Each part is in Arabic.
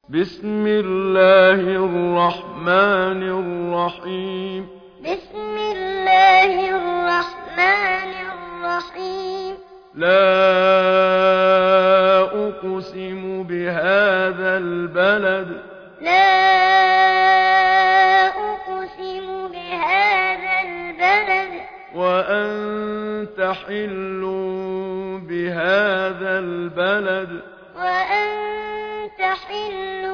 بسم الله الرحمن الرحيم بسم الله الرحمن الرحيم لا أقسم بهذا البلد لا أقسم بهذا البلد وأنت حل بهذا البلد وأنت حل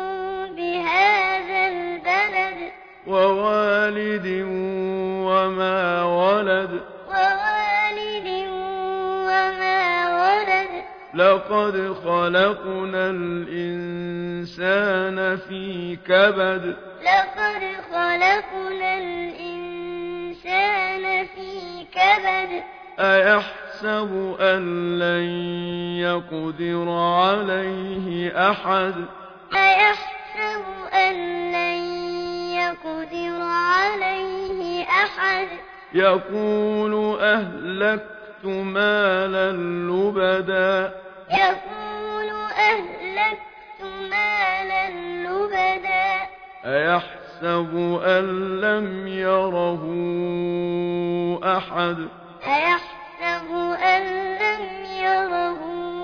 بهذا البلد ووالد وما ولد ووالد وما ولد لقد خلقنا الإنسان في كبد لقد خلقنا الإنسان في كبد أيحسب أن لن يقدر عليه أحد أيحسب أن لن يقدر عليه أحد يقول أهلكت مالا لبدا يقول أهلكت مالا لبدا أيحسب أن لم يره أحد أيحسب أن لم يره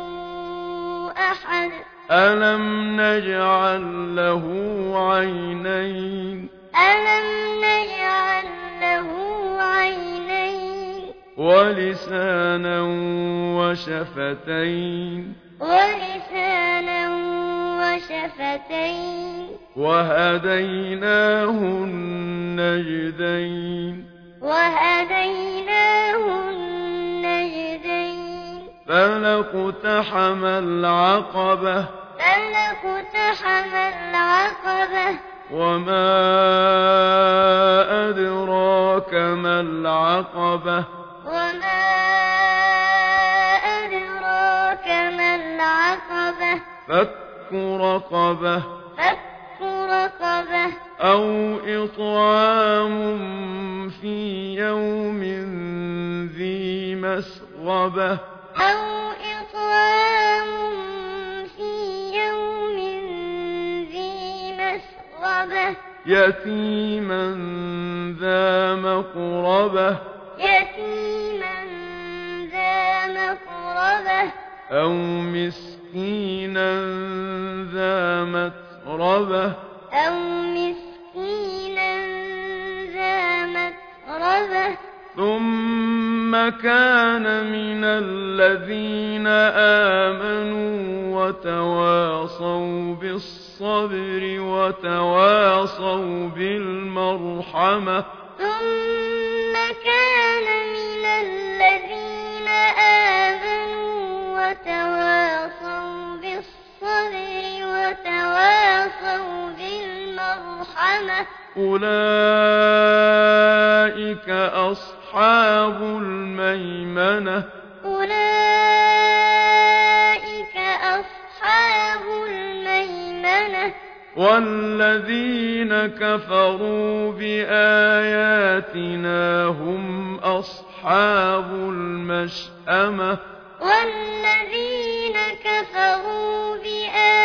أحد ألم نجعل له عينين ألم نجعل له عينين ولسانا وشفتين ولسانا وشفتين وهديناه النجدين وهديناه النجدين فلاقتحم العقبة فلاقتحم العقبة وما أدراك ما العقبة وما أدراك ما العقبة فك رقبة فك رقبة أو إطعام في يوم ذي مسغبة أو إطعام في يوم ذي مسغبة يتيما ذا مقربة يتيما ذا مقربة أو مسكينا ذا متربة أو مسكينا ذا متربة ثم كان من الذين آمنوا وتواصوا بالصبر وتواصوا بالمرحمة ثم كان من الذين آمنوا وتواصوا بالصبر وتواصوا بالمرحمة أولئك أصحاب الميمنة أولئك أصحاب الميمنة والذين كفروا بآياتنا هم أصحاب المشأمة والذين كفروا بآياتنا